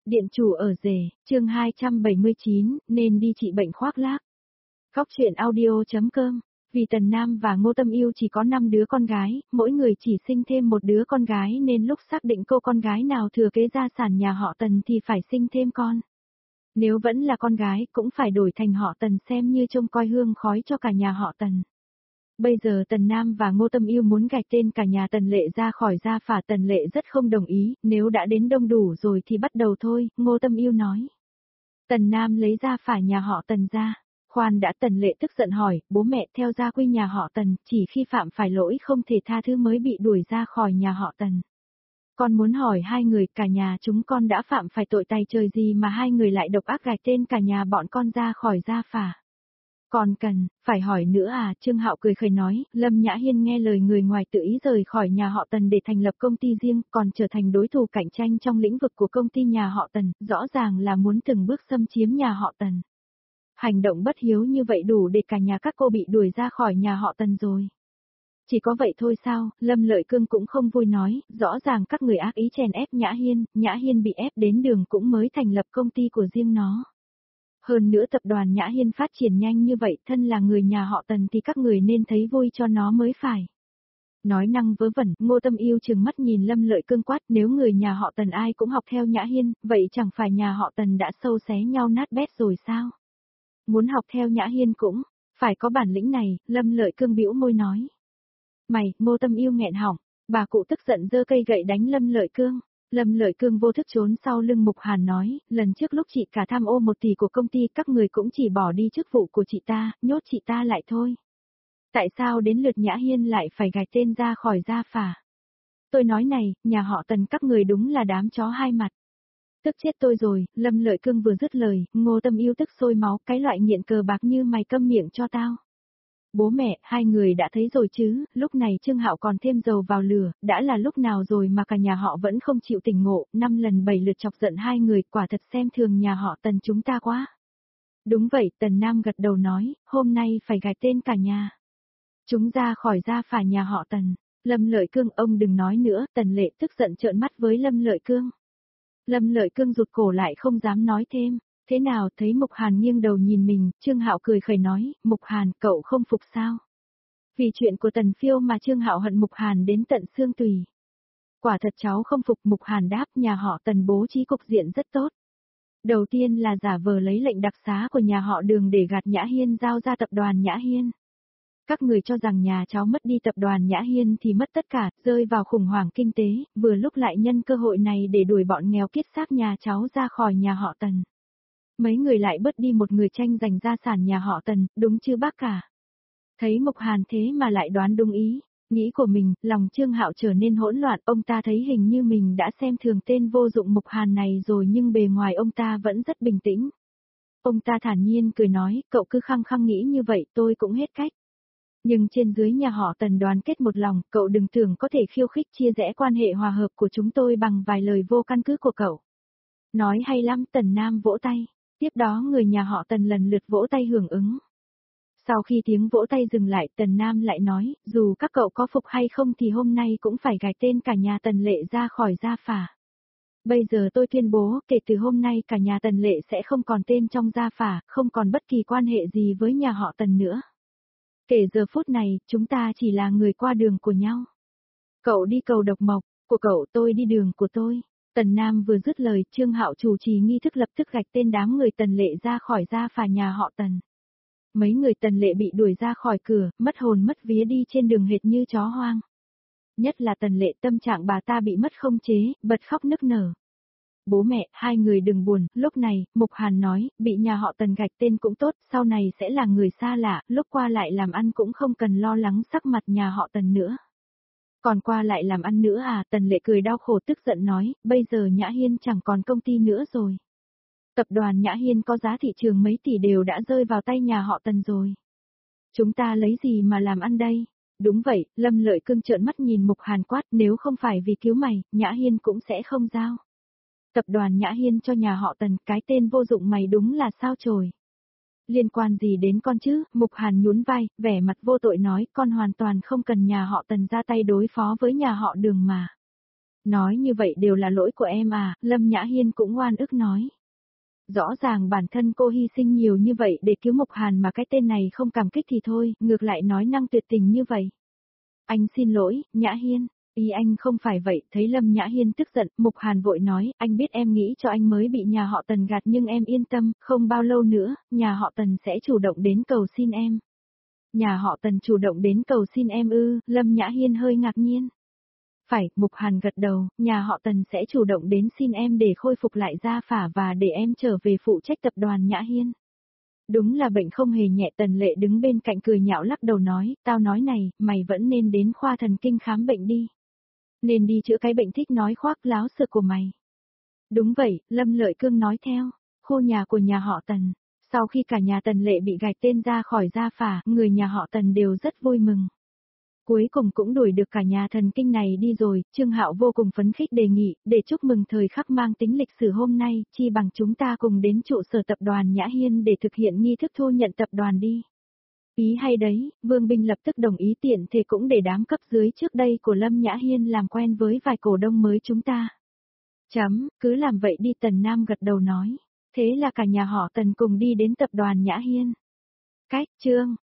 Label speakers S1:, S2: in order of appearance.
S1: Điện chủ ở rể, chương 279, nên đi trị bệnh khoác lác. Góc truyện audio.com. Vì Tần Nam và Ngô Tâm Yêu chỉ có 5 đứa con gái, mỗi người chỉ sinh thêm một đứa con gái nên lúc xác định cô con gái nào thừa kế gia sản nhà họ Tần thì phải sinh thêm con. Nếu vẫn là con gái cũng phải đổi thành họ Tần xem như trông coi hương khói cho cả nhà họ Tần. Bây giờ Tần Nam và Ngô Tâm Yêu muốn gạch tên cả nhà Tần Lệ ra khỏi gia phả, Tần Lệ rất không đồng ý, nếu đã đến đông đủ rồi thì bắt đầu thôi, Ngô Tâm Yêu nói. Tần Nam lấy gia phả nhà họ Tần ra. Khoan đã, Tần Lệ tức giận hỏi, bố mẹ theo gia quy nhà họ Tần, chỉ khi phạm phải lỗi không thể tha thứ mới bị đuổi ra khỏi nhà họ Tần. Con muốn hỏi hai người, cả nhà chúng con đã phạm phải tội tày trời gì mà hai người lại độc ác gạch tên cả nhà bọn con ra khỏi gia phả? Còn cần, phải hỏi nữa à? Trương Hạo cười khẩy nói, Lâm Nhã Hiên nghe lời người ngoài tự ý rời khỏi nhà họ Tần để thành lập công ty riêng, còn trở thành đối thủ cạnh tranh trong lĩnh vực của công ty nhà họ Tần, rõ ràng là muốn từng bước xâm chiếm nhà họ Tần. Hành động bất hiếu như vậy đủ để cả nhà các cô bị đuổi ra khỏi nhà họ Tần rồi. Chỉ có vậy thôi sao? Lâm Lợi Cương cũng không vui nói, rõ ràng các người ác ý chèn ép Nhã Hiên bị ép đến đường cũng mới thành lập công ty của riêng nó. Hơn nữa tập đoàn Nhã Hiên phát triển nhanh như vậy, thân là người nhà họ Tần thì các người nên thấy vui cho nó mới phải. Nói năng vớ vẩn, Ngô Tâm Yêu trừng mắt nhìn Lâm Lợi Cương quát, nếu người nhà họ Tần ai cũng học theo Nhã Hiên, vậy chẳng phải nhà họ Tần đã sâu xé nhau nát bét rồi sao? Muốn học theo Nhã Hiên cũng phải có bản lĩnh này, Lâm Lợi Cương bĩu môi nói. Mày, Ngô Tâm Yêu nghẹn họng, bà cụ tức giận giơ cây gậy đánh Lâm Lợi Cương. Lâm Lợi Cương vô thức trốn sau lưng Mục Hàn nói, lần trước lúc chị cả tham ô 1 tỷ của công ty các người cũng chỉ bỏ đi chức vụ của chị ta, nhốt chị ta lại thôi. Tại sao đến lượt Nhã Hiên lại phải gạch tên ra khỏi gia phả? Tôi nói này, nhà họ Tần các người đúng là đám chó hai mặt. Tức chết tôi rồi, Lâm Lợi Cương vừa dứt lời, Ngô Tâm Yêu tức sôi máu, cái loại nghiện cờ bạc như mày câm miệng cho tao. Bố mẹ, hai người đã thấy rồi chứ, lúc này Trương Hạo còn thêm dầu vào lửa, đã là lúc nào rồi mà cả nhà họ vẫn không chịu tỉnh ngộ, 5 lần 7 lượt chọc giận hai người, quả thật xem thường nhà họ Tần chúng ta quá. Đúng vậy, Tần Nam gật đầu nói, hôm nay phải gạch tên cả nhà. Chúng ra khỏi gia phả nhà họ Tần. Lâm Lợi Cương, ông đừng nói nữa, Tần Lệ tức giận trợn mắt với Lâm Lợi Cương. Lâm Lợi Cương rụt cổ lại không dám nói thêm. Thế nào, thấy Mục Hàn nghiêng đầu nhìn mình, Trương Hạo cười khẩy nói, Mục Hàn, cậu không phục sao? Vì chuyện của Tần Phiêu mà Trương Hạo hận Mục Hàn đến tận xương tủy. Quả thật cháu không phục, Mục Hàn đáp, nhà họ Tần bố trí cục diện rất tốt. Đầu tiên là giả vờ lấy lệnh đặc xá của nhà họ Đường để gạt Nhã Hiên giao ra tập đoàn Nhã Hiên. Các người cho rằng nhà cháu mất đi tập đoàn Nhã Hiên thì mất tất cả, rơi vào khủng hoảng kinh tế, vừa lúc lại nhân cơ hội này để đuổi bọn nghèo kiết xác nhà cháu ra khỏi nhà họ Tần. Mấy người lại bớt đi một người tranh giành gia sản nhà họ Tần, đúng chứ bác cả? Thấy Mục Hàn thế mà lại đoán đúng ý, nghĩ của mình, lòng Trương Hạo trở nên hỗn loạn, ông ta thấy hình như mình đã xem thường tên vô dụng Mục Hàn này rồi nhưng bề ngoài ông ta vẫn rất bình tĩnh. Ông ta thản nhiên cười nói, cậu cứ khăng khăng nghĩ như vậy tôi cũng hết cách. Nhưng trên dưới nhà họ Tần đoàn kết một lòng, cậu đừng tưởng có thể khiêu khích chia rẽ quan hệ hòa hợp của chúng tôi bằng vài lời vô căn cứ của cậu. Nói hay lắm, Tần Nam vỗ tay. Tiếp đó người nhà họ Tần lần lượt vỗ tay hưởng ứng. Sau khi tiếng vỗ tay dừng lại, Tần Nam lại nói, dù các cậu có phục hay không thì hôm nay cũng phải gạch tên cả nhà Tần Lệ ra khỏi gia phả. Bây giờ tôi tuyên bố, kể từ hôm nay cả nhà Tần Lệ sẽ không còn tên trong gia phả, không còn bất kỳ quan hệ gì với nhà họ Tần nữa. Kể giờ phút này, chúng ta chỉ là người qua đường của nhau. Cậu đi cầu độc mộc, của cậu tôi đi đường của tôi. Tần Nam vừa dứt lời, Trương Hạo chủ trì nghi thức lập tức gạch tên đám người Tần Lệ ra khỏi gia phả nhà họ Tần. Mấy người Tần Lệ bị đuổi ra khỏi cửa, mất hồn mất vía đi trên đường hệt như chó hoang. Nhất là Tần Lệ, tâm trạng bà ta bị mất không chế, bật khóc nức nở. Bố mẹ, hai người đừng buồn, lúc này, Mục Hàn nói, bị nhà họ Tần gạch tên cũng tốt, sau này sẽ là người xa lạ, lúc qua lại làm ăn cũng không cần lo lắng sắc mặt nhà họ Tần nữa. Còn qua lại làm ăn nữa à? Tần Lệ cười đau khổ tức giận nói, bây giờ Nhã Hiên chẳng còn công ty nữa rồi. Tập đoàn Nhã Hiên có giá thị trường mấy tỷ đều đã rơi vào tay nhà họ Tần rồi. Chúng ta lấy gì mà làm ăn đây? Đúng vậy, Lâm Lợi Cương trợn mắt nhìn Mục Hàn quát, nếu không phải vì cứu mày, Nhã Hiên cũng sẽ không giao. Tập đoàn Nhã Hiên cho nhà họ Tần, cái tên vô dụng mày đúng là sao chổi. Liên quan gì đến con chứ? Mục Hàn nhún vai, vẻ mặt vô tội nói, con hoàn toàn không cần nhà họ Tần ra tay đối phó với nhà họ Đường mà. Nói như vậy đều là lỗi của em à, Lâm Nhã Hiên cũng oan ức nói. Rõ ràng bản thân cô hy sinh nhiều như vậy để cứu Mục Hàn mà cái tên này không cảm kích thì thôi, ngược lại nói năng tuyệt tình như vậy. Anh xin lỗi, Nhã Hiên. Ý anh không phải vậy, thấy Lâm Nhã Hiên tức giận, Mục Hàn vội nói, anh biết em nghĩ cho anh mới bị nhà họ Tần gạt nhưng em yên tâm, không bao lâu nữa, nhà họ Tần sẽ chủ động đến cầu xin em. Nhà họ Tần chủ động đến cầu xin em ư, Lâm Nhã Hiên hơi ngạc nhiên. Phải, Mục Hàn gật đầu, nhà họ Tần sẽ chủ động đến xin em để khôi phục lại gia phả và để em trở về phụ trách tập đoàn Nhã Hiên. Đúng là bệnh không hề nhẹ, Tần Lệ đứng bên cạnh cười nhạo lắc đầu nói, tao nói này, mày vẫn nên đến khoa thần kinh khám bệnh đi. Nên đi chữa cái bệnh thích nói khoác láo sự của mày. Đúng vậy, Lâm Lợi Cương nói theo, khu nhà của nhà họ Tần. Sau khi cả nhà Tần Lệ bị gạch tên ra khỏi gia phả, người nhà họ Tần đều rất vui mừng. Cuối cùng cũng đuổi được cả nhà thần kinh này đi rồi, Trương Hạo vô cùng phấn khích đề nghị, để chúc mừng thời khắc mang tính lịch sử hôm nay, chi bằng chúng ta cùng đến trụ sở tập đoàn Nhã Hiên để thực hiện nghi thức thu nhận tập đoàn đi. Ý hay đấy, Vương Binh lập tức đồng ý, tiện thể cũng để đám cấp dưới trước đây của Lâm Nhã Hiên làm quen với vài cổ đông mới chúng ta. Cứ làm vậy đi, Tần Nam gật đầu nói. Thế là cả nhà họ Tần cùng đi đến tập đoàn Nhã Hiên. Chương